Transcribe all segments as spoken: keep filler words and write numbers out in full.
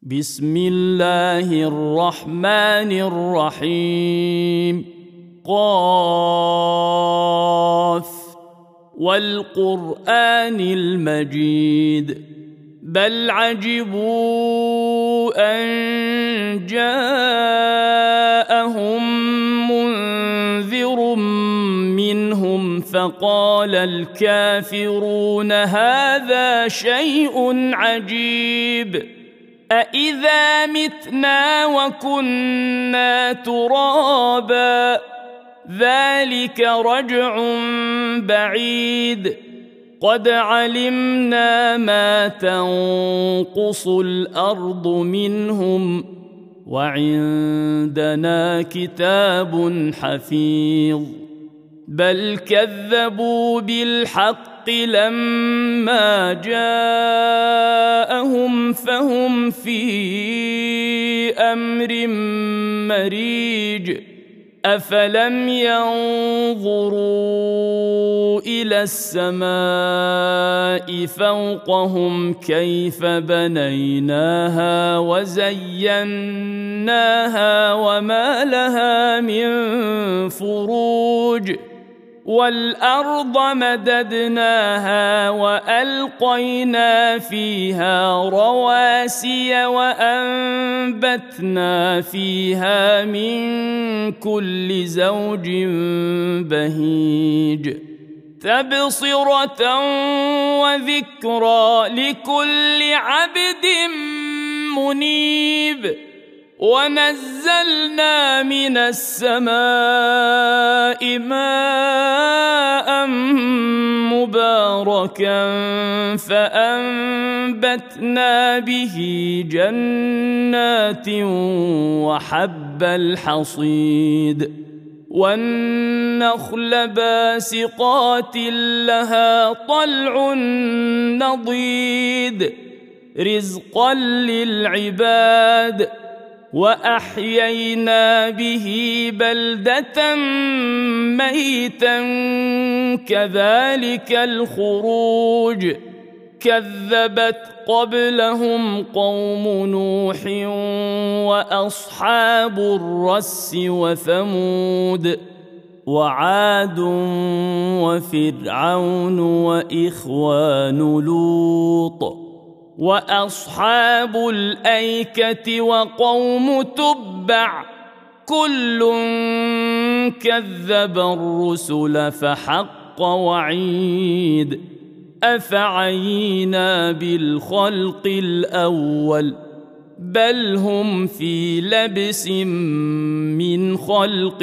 بسم الله الرحمن الرحيم. قاف والقرآن المجيد بل عجبوا أن جاءهم منذر منهم فقال الكافرون هذا شيء عجيب أإذا متنا وكنا ترابا ذلك رجع بعيد قد علمنا ما تنقص الأرض منهم وعندنا كتاب حفيظ بل كذبوا بالحق لما جاءهم فهم في أمر مريج أفلم ينظروا إلى السماء فوقهم كيف بنيناها وزيناها وما لها من فروج والأرض مددناها وألقينا فيها رواسي وأنبتنا فيها من كل زوج بهيج تبصرة وذكرى لكل عبد منيب ونزلنا من السماء ماء مباركا فأنبتنا به جنات وحب الحصيد والنخل باسقات لها طلع نضيد رزقا للعباد وأحيينا به بلدة ميتا كذلك الخروج كذبت قبلهم قوم نوح وأصحاب الرس وثمود وعاد وفرعون وإخوان لوط وأصحاب الأيكة وقوم تبع كل كذب الرسل فحق وعيد أفعينا بالخلق الأول بل هم في لبس من خلق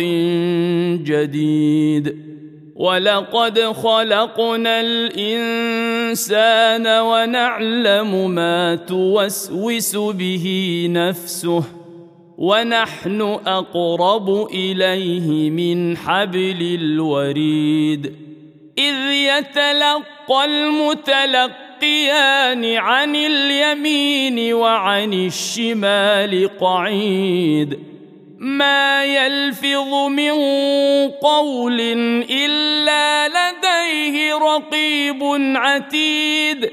جديد ولقد خلقنا الإنسان ونعلم ما توسوس به نفسه ونحن أقرب إليه من حبل الوريد إذ يتلقى المتلقيان عن اليمين وعن الشمال قعيد ما يلفظ من قول إلا لديه رقيب عتيد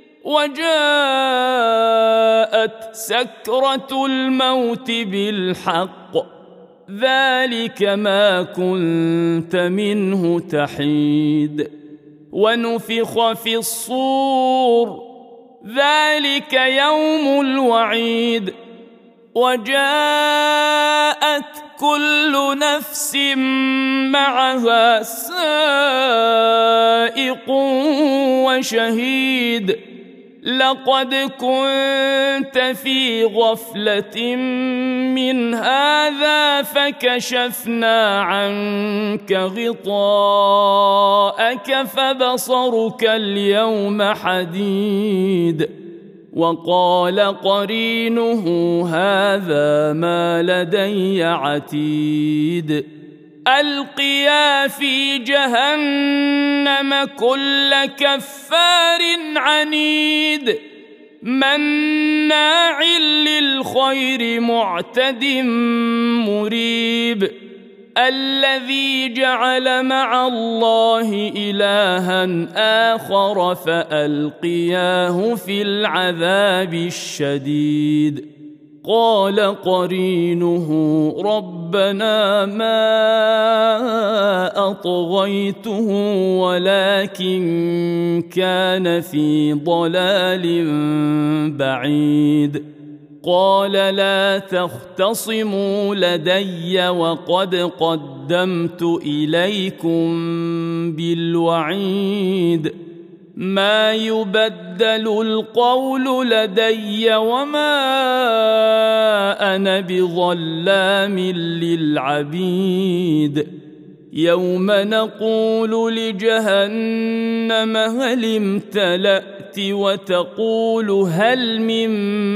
وجاءت سكرة الموت بالحق ذلك ما كنت منه تحيد ونفخ في الصور ذلك يوم الوعيد وجاءت كل نفس معها سائق وشهيد لقد كنت في غفلة من هذا فكشفنا عنك غطاءك فبصرك اليوم حديد وقال قرينه هذا ما لدي عتيد ألقيا في جهنم كل كفار عنيد مناع للخير معتد مريب الذي جعل مع الله إلها آخر فألقياه في العذاب الشديد قال قرينه ربنا ما أطغيته ولكن كان في ضلال بعيد قال لا تختصموا لدي وقد قدمت إليكم بالوعيد ما يبدل القول لدي وما أنا بظلام للعبيد يوم نقول لجهنم هل امتلأت وتقول هل من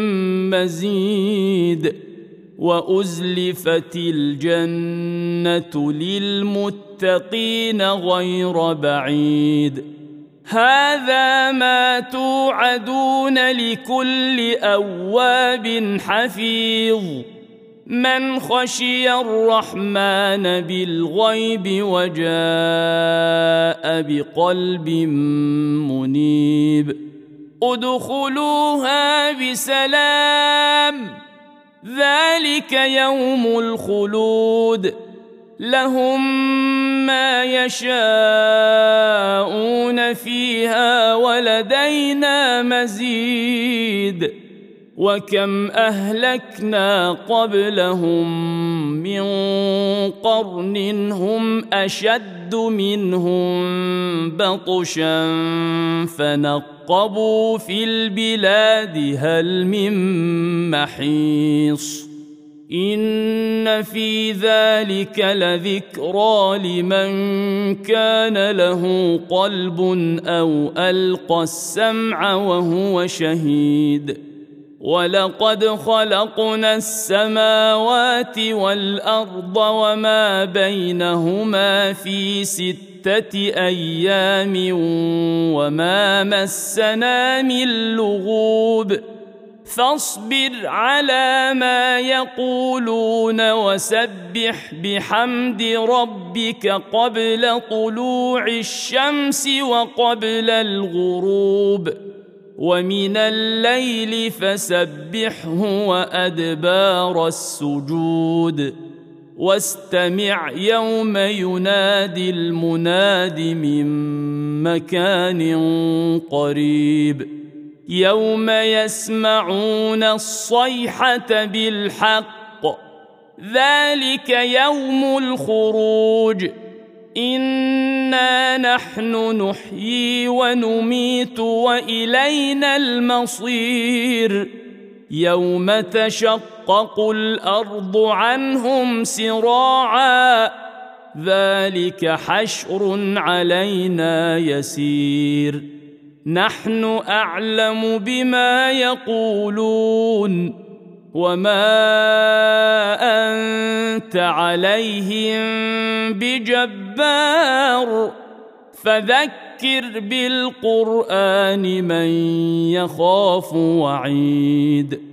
مزيد وأزلفت الجنة للمتقين غير بعيد هذا ما توعدون لكل أواب حفيظ من خشي الرحمن بالغيب وجاء بقلب منيب ادخلوها بسلام ذلك يوم الخلود لهم ما يشاءون فيها ولدينا مزيد وكم أهلكنا قبلهم من قرن هم أشد منهم بطشا فنقبوا في البلاد هل من محيص إن في ذلك لذكرى لمن كان له قلب أو ألقى السمع وهو شهيد ولقد خلقنا السماوات والأرض وما بينهما في ستة أيام وما مسنا من لغوب فاصبر على ما يقولون وسبح بحمد ربك قبل طلوع الشمس وقبل الغروب ومن الليل فسبحه وأدبار السجود واستمع يوم ينادي المناد من مكان قريب يوم يسمعون الصيحة بالحق ذلك يوم الخروج إنا نحن نحيي ونميت وإلينا المصير يوم تشقق الأرض عنهم سراعا ذلك حشر علينا يسير نحن أعلم بما يقولون وما أنت عليهم بجبار فذكر بالقرآن من يخاف وعيد